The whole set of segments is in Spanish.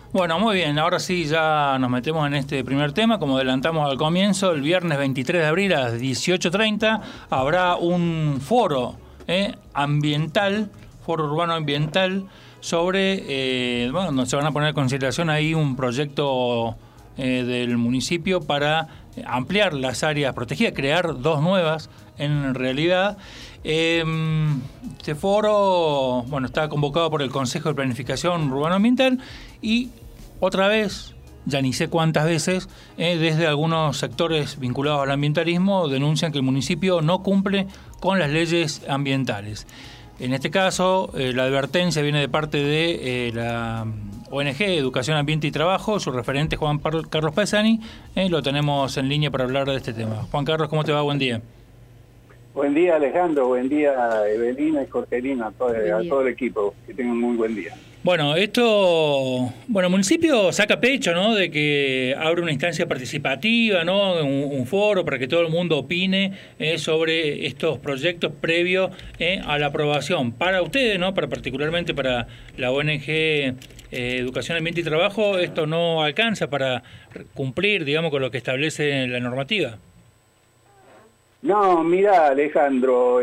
Bueno, muy bien, ahora sí ya nos metemos en este primer tema. Como adelantamos al comienzo, el viernes 23 de abril a las 18:30 habrá un foro ambiental, foro urbano ambiental, sobre, donde se van a poner en consideración ahí un proyecto del municipio para ampliar las áreas protegidas, crear dos nuevas en realidad. Este foro, está convocado por el Consejo de Planificación Urbano Ambiental y otra vez, ya ni sé cuántas veces, desde algunos sectores vinculados al ambientalismo denuncian que el municipio no cumple con las leyes ambientales. En este caso, la advertencia viene de parte de la ONG Educación, Ambiente y Trabajo. Su referente, Juan Carlos Pesani, lo tenemos en línea para hablar de este tema. Juan Carlos, ¿cómo te va? Buen día. Buen día, Alejandro. Buen día, Evelina y Jorgelina, a todo el equipo. Que tengan un muy buen día. Bueno, el municipio saca pecho, ¿no?, de que abre una instancia participativa, ¿no?, un foro para que todo el mundo opine sobre estos proyectos previo a la aprobación. Para ustedes, ¿no?, particularmente para la ONG Educación, Ambiente y Trabajo, esto no alcanza para cumplir, digamos, con lo que establece la normativa. No, mira, Alejandro,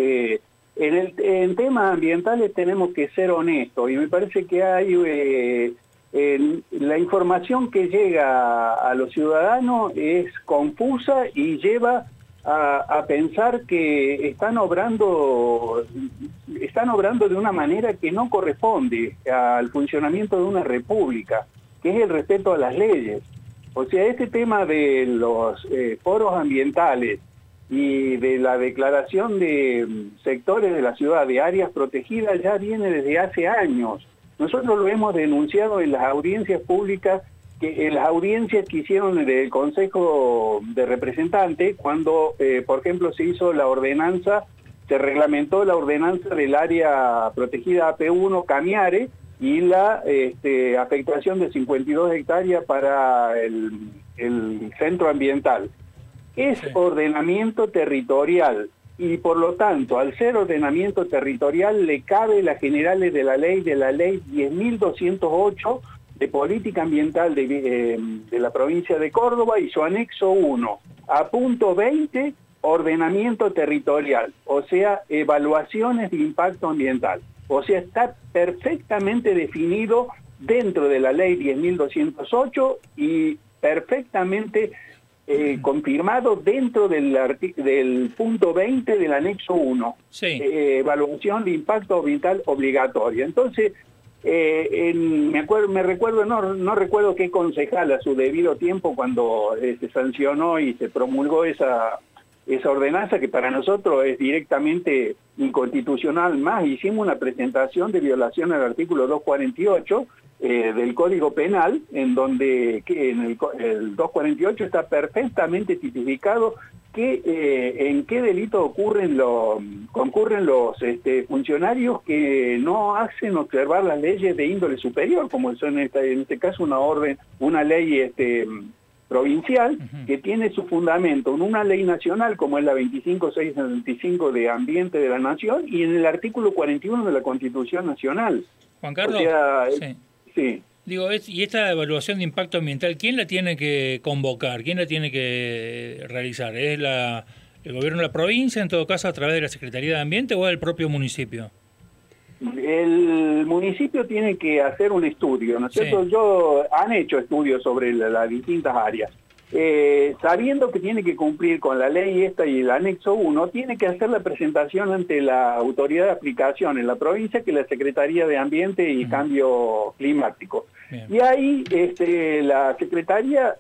en temas ambientales tenemos que ser honestos y me parece que hay la información que llega a los ciudadanos es confusa y lleva a pensar que están obrando de una manera que no corresponde al funcionamiento de una república, que es el respeto a las leyes. O sea, este tema de los foros ambientales y de la declaración de sectores de la ciudad, de áreas protegidas, ya viene desde hace años. Nosotros lo hemos denunciado en las audiencias públicas, en las audiencias que hicieron del Consejo de Representantes, cuando, por ejemplo, se reglamentó la ordenanza del área protegida AP1 Cañares y la afectación de 52 hectáreas para el centro ambiental. Es ordenamiento territorial y por lo tanto, al ser ordenamiento territorial, le cabe las generales de la ley 10.208 de política ambiental de la provincia de Córdoba y su anexo 1, a punto 20, ordenamiento territorial, o sea, evaluaciones de impacto ambiental. O sea, está perfectamente definido dentro de la ley 10.208 y perfectamente confirmado dentro del punto 20 del anexo 1, evaluación de impacto ambiental obligatoria. Entonces, no recuerdo qué concejal a su debido tiempo cuando se sancionó y se promulgó esa ordenanza, que para nosotros es directamente inconstitucional. Más, hicimos una presentación de violación al artículo 248 del Código Penal, en donde en el 248 está perfectamente tipificado en qué delito concurren los funcionarios que no hacen observar las leyes de índole superior, como son en este caso una ley provincial, que tiene su fundamento en una ley nacional como es la 25675 de Ambiente de la Nación y en el artículo 41 de la Constitución Nacional. Juan Carlos, o sea, sí. Digo, y esta evaluación de impacto ambiental, ¿quién la tiene que convocar? ¿Quién la tiene que realizar? ¿Es el gobierno de la provincia, en todo caso, a través de la Secretaría de Ambiente, o es el propio municipio? El municipio tiene que hacer un estudio, ¿no es cierto? Han hecho estudios sobre las distintas áreas. Sabiendo que tiene que cumplir con la ley esta y el anexo 1, tiene que hacer la presentación ante la autoridad de aplicación en la provincia, que es la Secretaría de Ambiente y Cambio Climático. Bien. Y ahí la Secretaría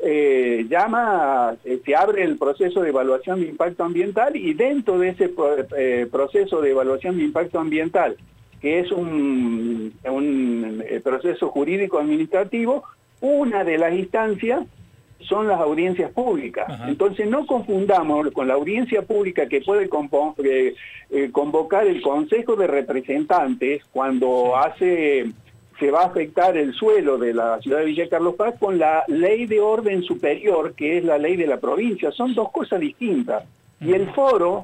se abre el proceso de evaluación de impacto ambiental, y dentro de ese proceso de evaluación de impacto ambiental, que es un proceso jurídico administrativo, una de las instancias son las audiencias públicas. Ajá. Entonces no confundamos con la audiencia pública que puede convocar el Consejo de Representantes cuando se va a afectar el suelo de la ciudad de Villa Carlos Paz, con la ley de orden superior, que es la ley de la provincia. Son dos cosas distintas. Y el foro,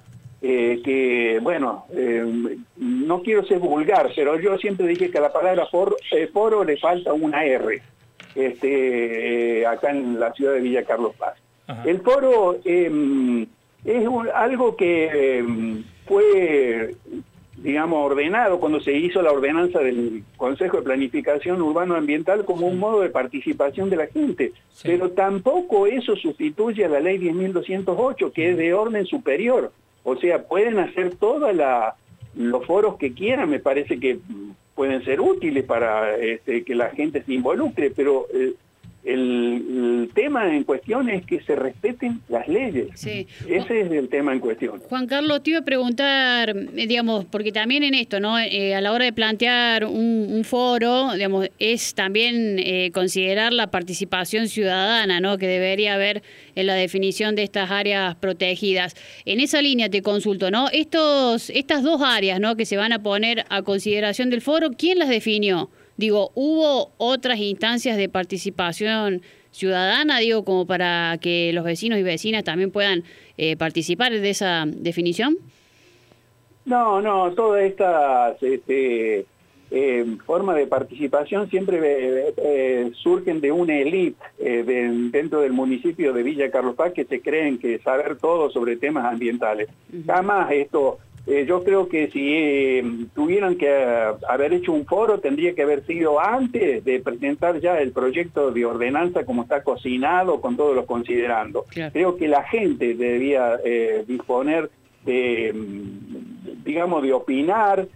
no quiero ser vulgar, pero yo siempre dije que a la palabra foro le falta una R. acá en la ciudad de Villa Carlos Paz. Ajá. El foro es algo que fue, digamos, ordenado cuando se hizo la ordenanza del Consejo de Planificación Urbano Ambiental como un modo de participación de la gente. Sí. Pero tampoco eso sustituye a la ley 10.208, que es de orden superior. O sea, pueden hacer todos los foros que quieran, me parece que pueden ser útiles para que la gente se involucre, pero el tema en cuestión es que se respeten las leyes. Sí. Ese es el tema en cuestión. Juan Carlos, te iba a preguntar, digamos, porque también en esto, ¿no? A la hora de plantear un foro, digamos, es también considerar la participación ciudadana, ¿no? Que debería haber en la definición de estas áreas protegidas. En esa línea te consulto, ¿no? Estas dos áreas, ¿no? Que se van a poner a consideración del foro, ¿quién las definió? Digo, ¿hubo otras instancias de participación ciudadana, digo, como para que los vecinos y vecinas también puedan participar de esa definición? No, todas estas formas de participación siempre surgen de una élite dentro del municipio de Villa Carlos Paz que se creen que saber todo sobre temas ambientales. Jamás esto... yo creo que si tuvieran que haber hecho un foro, tendría que haber sido antes de presentar ya el proyecto de ordenanza como está cocinado, con todos los considerandos. Claro. Creo que la gente debía disponer de, digamos, de opinar,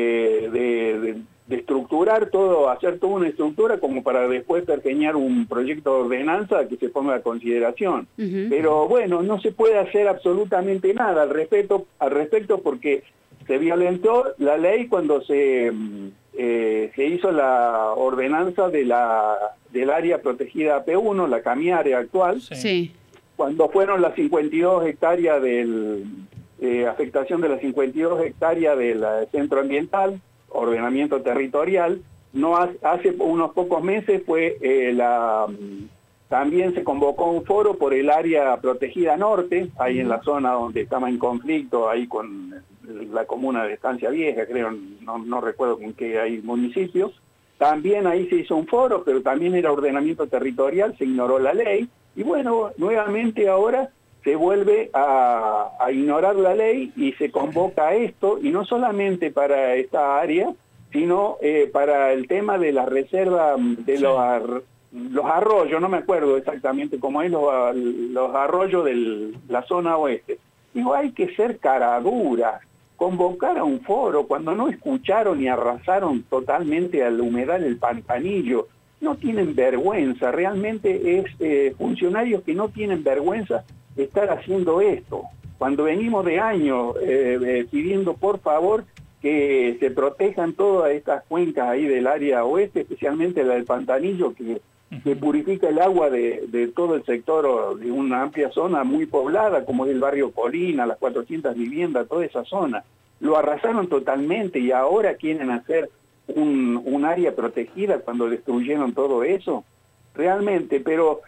de estructurar todo, hacer toda una estructura como para después pergeñar un proyecto de ordenanza que se ponga a consideración. Pero bueno, no se puede hacer absolutamente nada al respecto porque se violentó la ley cuando se hizo la ordenanza del área protegida P1, la CAMIARE actual, sí. Cuando fueron las 52 hectáreas afectación de las 52 hectáreas del centro ambiental, ordenamiento territorial. No hace unos pocos meses también se convocó un foro por el área protegida norte, ahí en la zona donde estaba en conflicto, ahí con la comuna de Estancia Vieja, creo, no recuerdo con qué hay municipios. También ahí se hizo un foro, pero también era ordenamiento territorial, se ignoró la ley, y bueno, nuevamente ahora se vuelve a ignorar la ley y se convoca a esto, y no solamente para esta área, sino para el tema de la reserva de sí. los arroyos, no me acuerdo exactamente cómo es, los arroyos de la zona oeste. Digo, hay que ser caraduras, convocar a un foro cuando no escucharon y arrasaron totalmente al humedal el Pantanillo. No tienen vergüenza, realmente es funcionarios que no tienen vergüenza de estar haciendo esto. Cuando venimos de años pidiendo por favor que se protejan todas estas cuencas ahí del área oeste, especialmente la del Pantanillo, que purifica el agua de todo el sector, de una amplia zona muy poblada, como es el barrio Colina, las 400 viviendas, toda esa zona. Lo arrasaron totalmente y ahora quieren hacer un área protegida cuando destruyeron todo eso. Realmente, pero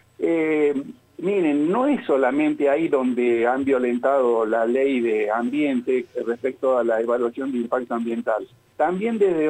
miren, no es solamente ahí donde han violentado la ley de ambiente respecto a la evaluación de impacto ambiental. También desde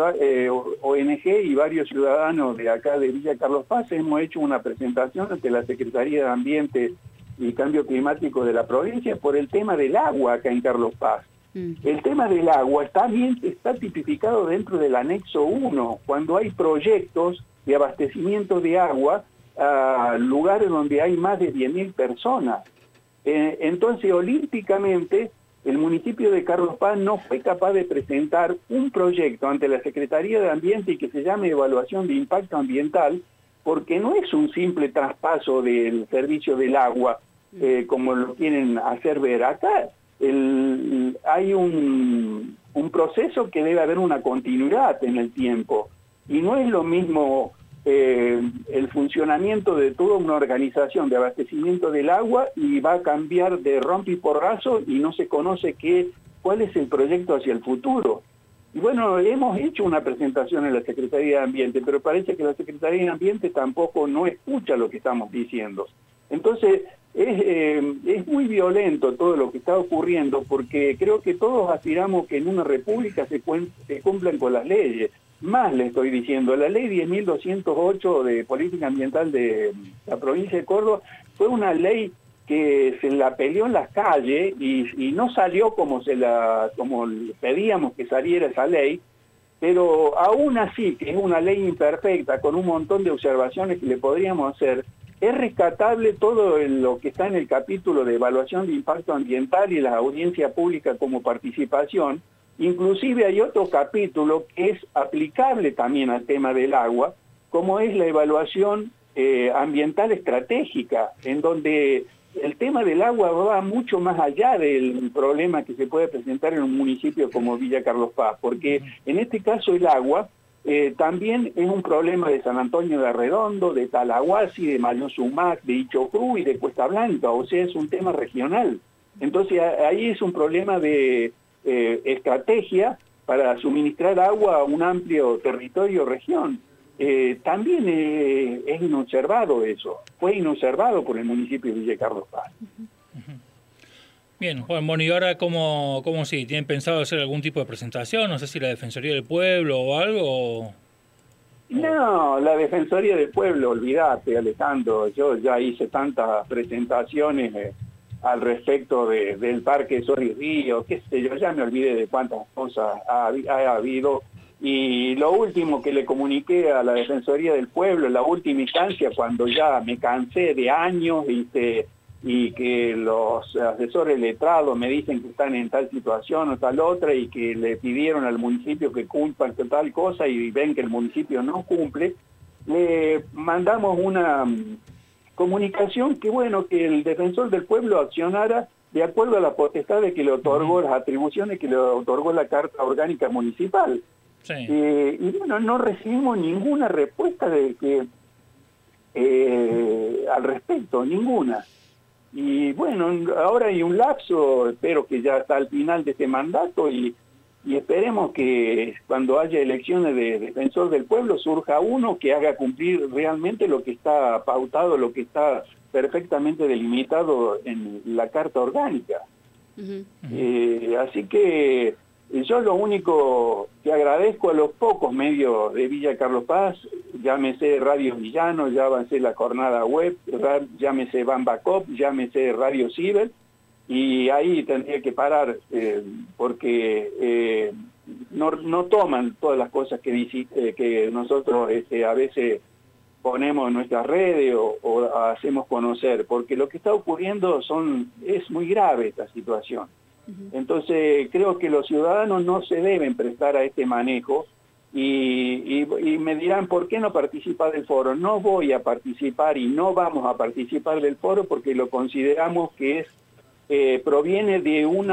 ONG y varios ciudadanos de acá de Villa Carlos Paz hemos hecho una presentación ante la Secretaría de Ambiente y Cambio Climático de la provincia por el tema del agua acá en Carlos Paz. El tema del agua está tipificado dentro del anexo 1, cuando hay proyectos de abastecimiento de agua a lugares donde hay más de 10.000 personas. Entonces, olímpicamente, el municipio de Carlos Paz no fue capaz de presentar un proyecto ante la Secretaría de Ambiente y que se llame evaluación de impacto ambiental, porque no es un simple traspaso del servicio del agua, como lo quieren hacer ver acá. Hay un proceso que debe haber una continuidad en el tiempo, y no es lo mismo el funcionamiento de toda una organización de abastecimiento del agua y va a cambiar de rompe y porrazo y no se conoce cuál es el proyecto hacia el futuro. Y bueno, hemos hecho una presentación en la Secretaría de Ambiente, pero parece que la Secretaría de Ambiente tampoco no escucha lo que estamos diciendo. Entonces, es muy violento todo lo que está ocurriendo, porque creo que todos aspiramos que en una república se cumplan con las leyes. Más le estoy diciendo, la ley 10.208 de política ambiental de la provincia de Córdoba fue una ley que se la peleó en las calles y no salió como pedíamos que saliera esa ley, pero aún así, que es una ley imperfecta, con un montón de observaciones que le podríamos hacer, es rescatable todo lo que está en el capítulo de evaluación de impacto ambiental y la audiencia pública como participación. Inclusive hay otro capítulo que es aplicable también al tema del agua, como es la evaluación ambiental estratégica, en donde el tema del agua va mucho más allá del problema que se puede presentar en un municipio como Villa Carlos Paz, porque en este caso el agua también es un problema de San Antonio de Arredondo, de Talahuasi, de Mayor Sumac, de Ichocruz y de Cuesta Blanca, o sea, es un tema regional. Entonces ahí es un problema de estrategia para suministrar agua a un amplio territorio o región. También es inobservado eso, fue inobservado por el municipio de Villa Carlos Paz. Bien, Juan, bueno, y ahora ¿cómo sí? ¿Tienen pensado hacer algún tipo de presentación? No sé si la Defensoría del Pueblo o algo. No, la Defensoría del Pueblo, olvídate, Alejandro, yo ya hice tantas presentaciones al respecto del Parque Sol y Río, qué sé yo, ya me olvidé de cuántas cosas ha habido. Y lo último que le comuniqué a la Defensoría del Pueblo, en la última instancia, cuando ya me cansé de años y que los asesores letrados me dicen que están en tal situación o tal otra y que le pidieron al municipio que cumplan tal cosa y ven que el municipio no cumple, le mandamos una comunicación que bueno, que el Defensor del Pueblo accionara de acuerdo a las potestades que le otorgó, las atribuciones que le otorgó la Carta Orgánica Municipal. Sí. Y bueno, no recibimos ninguna respuesta de que al respecto, ninguna. Y bueno, ahora hay un lapso, espero que ya está al final de este mandato y esperemos que cuando haya elecciones de Defensor del Pueblo surja uno que haga cumplir realmente lo que está pautado, lo que está perfectamente delimitado en la Carta Orgánica. Así que yo lo único que agradezco a los pocos medios de Villa Carlos Paz, llámese Radio Villano, llámese La Jornada Web, llámese Bambacop, llámese Radio Ciber, y ahí tendría que parar porque no toman todas las cosas que nosotros a veces ponemos en nuestras redes o hacemos conocer, porque lo que está ocurriendo es muy grave esta situación. Entonces creo que los ciudadanos no se deben prestar a este manejo y me dirán, ¿por qué no participar del foro? No voy a participar y no vamos a participar del foro porque lo consideramos que proviene de un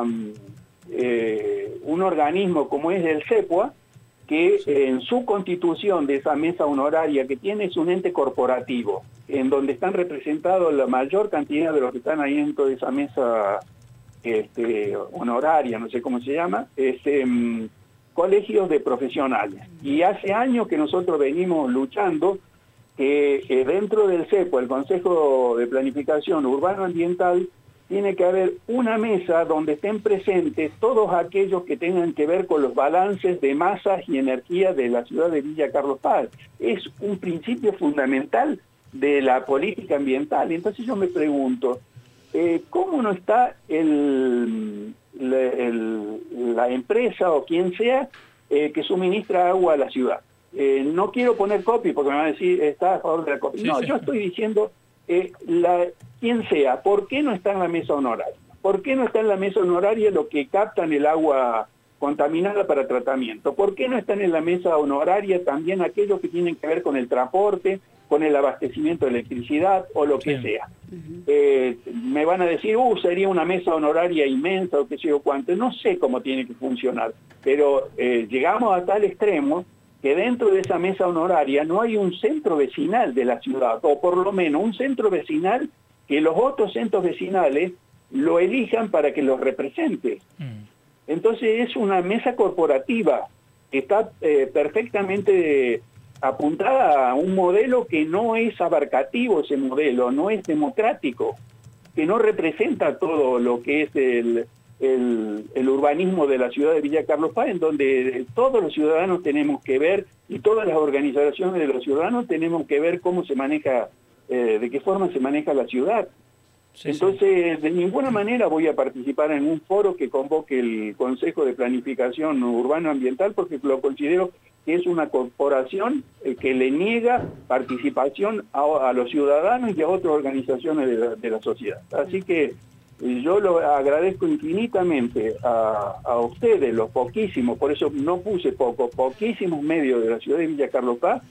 organismo como es el CEPUA, que en su constitución de esa mesa honoraria que tiene es un ente corporativo, en donde están representados la mayor cantidad de los que están ahí dentro de esa mesa honoraria, no sé cómo se llama, colegios de profesionales. Y hace años que nosotros venimos luchando que dentro del CEPO, el Consejo de Planificación Urbano Ambiental, tiene que haber una mesa donde estén presentes todos aquellos que tengan que ver con los balances de masas y energía de la ciudad de Villa Carlos Paz. Es un principio fundamental de la política ambiental. Entonces yo me pregunto, ¿cómo no está la empresa o quien sea que suministra agua a la ciudad? No quiero poner copy porque me van a decir, está a favor de la copy. Sí, no, sí. yo estoy diciendo, quien sea, ¿por qué no está en la mesa honoraria? ¿Por qué no está en la mesa honoraria los que captan el agua contaminada para tratamiento? ¿Por qué no están en la mesa honoraria también aquellos que tienen que ver con el transporte, con el abastecimiento de electricidad o lo que sea? Me van a decir, sería una mesa honoraria inmensa o qué sé yo cuánto. No sé cómo tiene que funcionar, pero llegamos a tal extremo que dentro de esa mesa honoraria no hay un centro vecinal de la ciudad, o por lo menos un centro vecinal que los otros centros vecinales lo elijan para que los represente. Entonces es una mesa corporativa que está perfectamente apuntada a un modelo que no es abarcativo, ese modelo, no es democrático, que no representa todo lo que es el urbanismo de la ciudad de Villa Carlos Paz, en donde todos los ciudadanos tenemos que ver, y todas las organizaciones de los ciudadanos tenemos que ver cómo se maneja, de qué forma se maneja la ciudad. Sí, entonces, sí, de ninguna manera voy a participar en un foro que convoque el Consejo de Planificación Urbano Ambiental, porque lo considero que es una corporación que le niega participación a los ciudadanos y a otras organizaciones de la sociedad. Así que yo lo agradezco infinitamente a ustedes, los poquísimos, por eso no puse poquísimos medios de la ciudad de Villa Carlos Paz,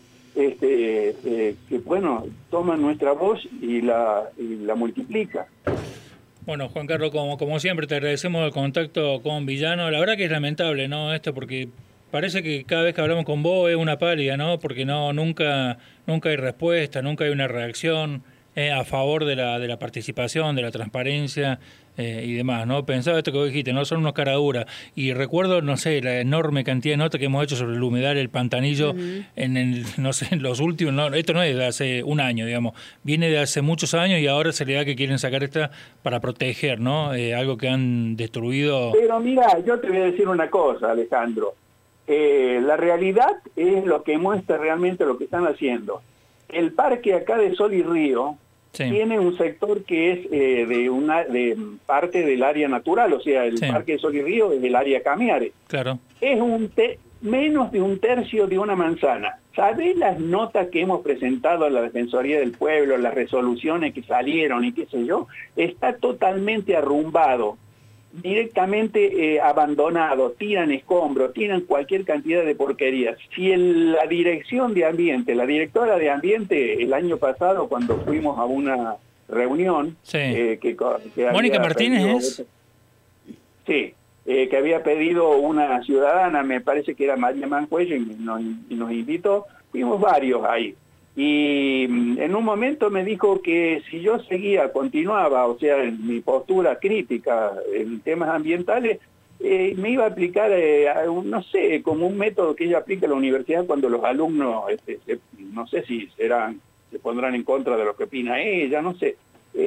que bueno, toman nuestra voz y la multiplica. Bueno, Juan Carlos, como siempre, te agradecemos el contacto con Villano. La verdad que es lamentable, ¿no? Porque parece que cada vez que hablamos con vos es una pálida, ¿no? Porque nunca hay respuesta, nunca hay una reacción a favor de la participación, de la transparencia y demás, ¿no? Pensaba esto que vos dijiste, ¿no? Son unos caraduras. Y recuerdo, no sé, la enorme cantidad de notas que hemos hecho sobre el humedal, el pantanillo, en los últimos, no, esto no es de hace un año, digamos, viene de hace muchos años y ahora se le da que quieren sacar esta para proteger, ¿no? Algo que han destruido. Pero mira, yo te voy a decir una cosa, Alejandro. La realidad es lo que muestra realmente lo que están haciendo. El parque acá de Sol y Río tiene un sector que es de parte del área natural, o sea, el parque de Sol y Río es del área Camiare. Claro. Es menos de un tercio de una manzana. ¿Sabés las notas que hemos presentado a la Defensoría del Pueblo, las resoluciones que salieron y qué sé yo? Está totalmente arrumbado, directamente abandonado, tiran escombros, tiran cualquier cantidad de porquerías. Si la dirección de ambiente, la directora de ambiente, el año pasado cuando fuimos a una reunión, que Mónica Martínez sí, que había pedido una ciudadana, me parece que era María Mancuello, y nos invitó, fuimos varios ahí. Y en un momento me dijo que si yo continuaba, o sea, en mi postura crítica en temas ambientales, me iba a aplicar, no sé, como un método que ella aplica en la universidad cuando los alumnos, no sé si se pondrán en contra de lo que opina ella, no sé.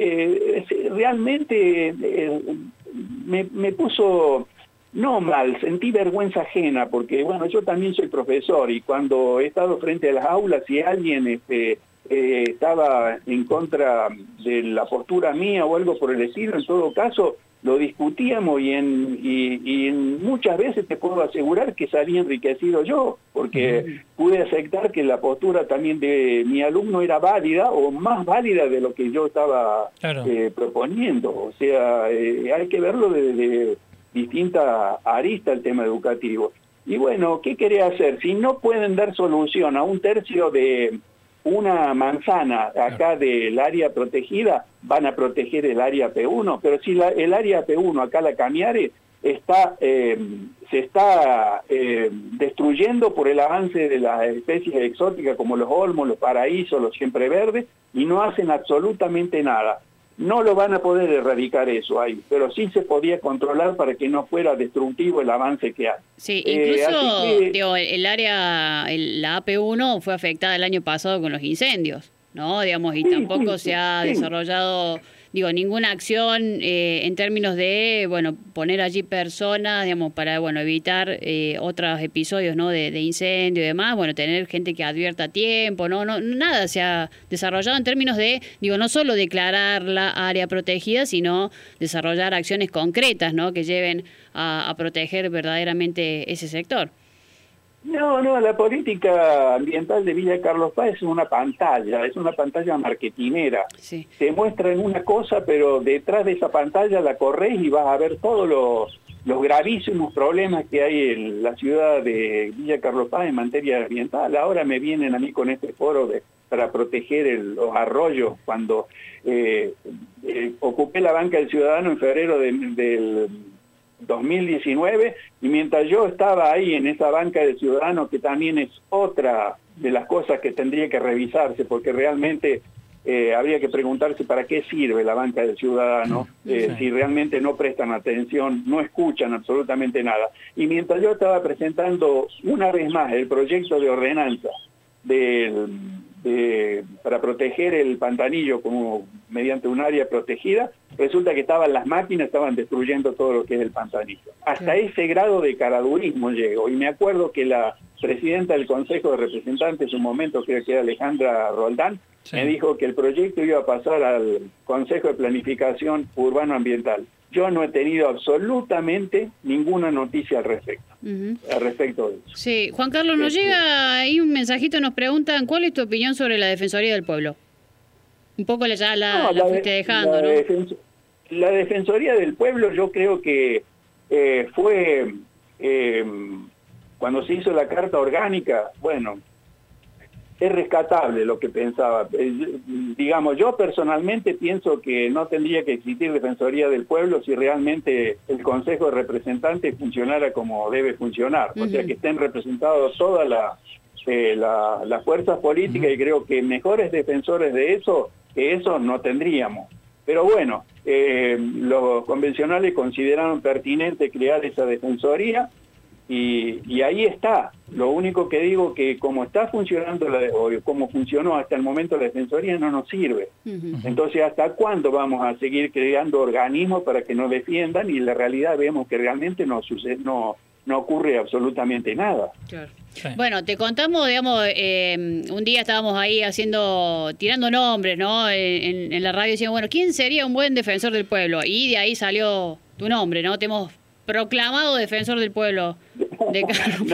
Realmente me puso... No mal, sentí vergüenza ajena, porque bueno, yo también soy profesor y cuando he estado frente a las aulas, si alguien estaba en contra de la postura mía o algo por el estilo, en todo caso lo discutíamos y muchas veces te puedo asegurar que salí enriquecido yo, porque pude aceptar que la postura también de mi alumno era válida o más válida de lo que yo estaba proponiendo. O sea, hay que verlo desde distinta arista el tema educativo. Y bueno, ¿qué querés hacer? Si no pueden dar solución a un tercio de una manzana acá del área protegida, van a proteger el área P1, pero si el área P1, acá la Camiare, se está destruyendo por el avance de las especies exóticas como los olmos, los paraísos, los siempreverdes, y no hacen absolutamente nada. No lo van a poder erradicar eso ahí, pero sí se podía controlar para que no fuera destructivo el avance que hay. Sí, incluso digo, la AP1 fue afectada el año pasado con los incendios, ¿no? Digamos, y tampoco se ha desarrollado, digo, ninguna acción en términos de, bueno, poner allí personas, digamos, para, bueno, evitar otros episodios, ¿no? De incendio y demás, bueno, tener gente que advierta a tiempo, no, nada se ha desarrollado en términos de, digo, no solo declarar la área protegida, sino desarrollar acciones concretas, ¿no? Que lleven a proteger verdaderamente ese sector. No, la política ambiental de Villa Carlos Paz es una pantalla marketinera. Sí. Te muestran una cosa, pero detrás de esa pantalla la corres y vas a ver todos los gravísimos problemas que hay en la ciudad de Villa Carlos Paz en materia ambiental. Ahora me vienen a mí con este foro para proteger los arroyos, cuando ocupé la banca del Ciudadano en febrero del 2019, y mientras yo estaba ahí en esa banca del Ciudadano, que también es otra de las cosas que tendría que revisarse, porque realmente habría que preguntarse para qué sirve la banca del Ciudadano, si realmente no prestan atención, no escuchan absolutamente nada. Y mientras yo estaba presentando una vez más el proyecto de ordenanza para proteger el Pantanillo como mediante un área protegida, resulta que las máquinas estaban destruyendo todo lo que es el pantanillo. Hasta ese grado de caradurismo llegó. Y me acuerdo que la presidenta del Consejo de Representantes, en un momento creo que era Alejandra Roldán, me dijo que el proyecto iba a pasar al Consejo de Planificación Urbano Ambiental. Yo no he tenido absolutamente ninguna noticia al respecto. Al respecto de eso. Sí, Juan Carlos, nos llega ahí un mensajito, nos preguntan, ¿cuál es tu opinión sobre la Defensoría del Pueblo? Un poco la fuiste dejando, ¿no? La Defensoría del Pueblo yo creo que fue, cuando se hizo la Carta Orgánica, bueno, es rescatable lo que pensaba. Digamos, yo personalmente pienso que no tendría que existir Defensoría del Pueblo si realmente el Consejo de Representantes funcionara como debe funcionar. O sea, que estén representados todas las fuerzas políticas y creo que mejores defensores de eso que eso no tendríamos. Pero bueno, los convencionales consideraron pertinente crear esa defensoría y ahí está. Lo único que digo que como está funcionando o como funcionó hasta el momento la defensoría no nos sirve. Entonces, ¿hasta cuándo vamos a seguir creando organismos para que nos defiendan? Y la realidad vemos que realmente no ocurre absolutamente nada. Claro. Sí. Bueno, te contamos, digamos, un día estábamos ahí tirando nombres, ¿no? En la radio decíamos, bueno, ¿quién sería un buen defensor del pueblo? Y de ahí salió tu nombre, ¿no? Te hemos proclamado defensor del pueblo de Carlos.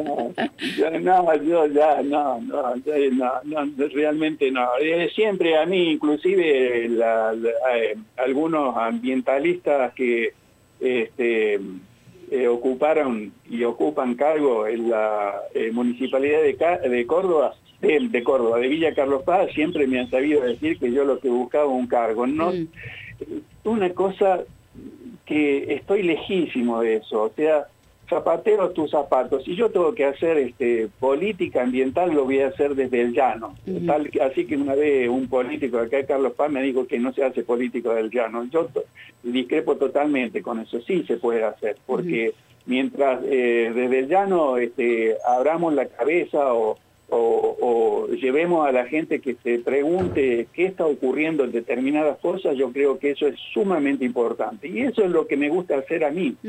Realmente no. Siempre a mí, inclusive, algunos ambientalistas que ocuparon y ocupan cargo en la municipalidad de Córdoba, de Villa Carlos Paz, siempre me han sabido decir que yo lo que buscaba un cargo. No, una cosa que estoy lejísimo de eso, o sea, zapatero tus zapatos. Si yo tengo que hacer política ambiental, lo voy a hacer desde el llano. Así que una vez un político de acá de Carlos Paz me dijo que no se hace política del llano. Yo discrepo totalmente con eso. Sí se puede hacer, porque mientras desde el llano abramos la cabeza o llevemos a la gente que se pregunte qué está ocurriendo en determinadas cosas, yo creo que eso es sumamente importante. Y eso es lo que me gusta hacer a mí.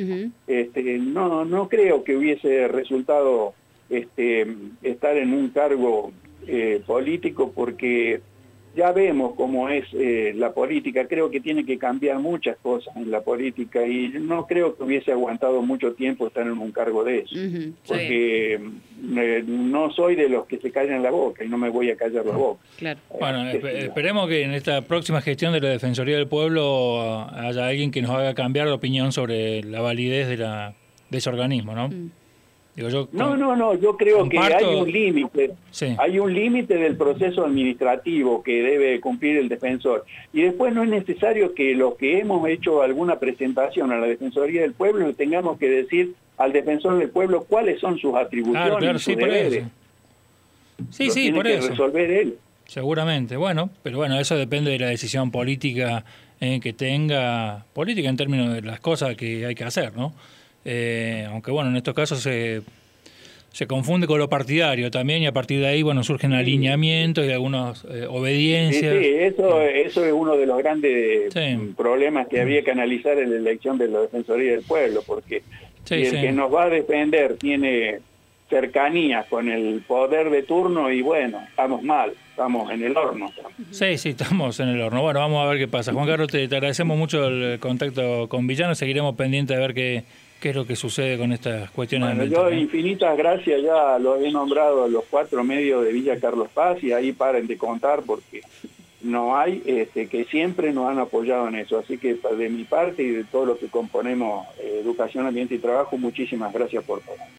No creo que hubiese resultado estar en un cargo político, porque ya vemos cómo es la política. Creo que tiene que cambiar muchas cosas en la política y no creo que hubiese aguantado mucho tiempo estar en un cargo de eso. Porque no soy de los que se callan la boca y no me voy a callar la boca. Claro. Bueno, esperemos que en esta próxima gestión de la Defensoría del Pueblo haya alguien que nos haga cambiar de opinión sobre la validez de ese organismo, ¿no? Digo, yo creo que hay un límite. Sí. Hay un límite del proceso administrativo que debe cumplir el defensor. Y después no es necesario que los que hemos hecho alguna presentación a la Defensoría del Pueblo le tengamos que decir al defensor del pueblo cuáles son sus atribuciones y sus deberes. Sí, por eso. Resolver él. Seguramente. Pero bueno, eso depende de la decisión política que tenga, política en términos de las cosas que hay que hacer, ¿no? Aunque bueno, en estos casos se confunde con lo partidario también y a partir de ahí surgen alineamientos y algunas obediencias. Sí, eso es uno de los grandes problemas que había que analizar en la elección de la Defensoría del Pueblo, porque si el que nos va a defender tiene cercanía con el poder de turno, y bueno, estamos mal, estamos en el horno. Sí, estamos en el horno. Bueno, vamos a ver qué pasa. Juan Carlos, te agradecemos mucho el contacto con Villano, seguiremos pendientes de ver qué es lo que sucede con estas cuestiones. Bueno, yo infinitas gracias, ya lo he nombrado los 4 medios de Villa Carlos Paz y ahí paren de contar porque no hay, que siempre nos han apoyado en eso. Así que de mi parte y de todos los que componemos Educación, Ambiente y Trabajo, muchísimas gracias por todo.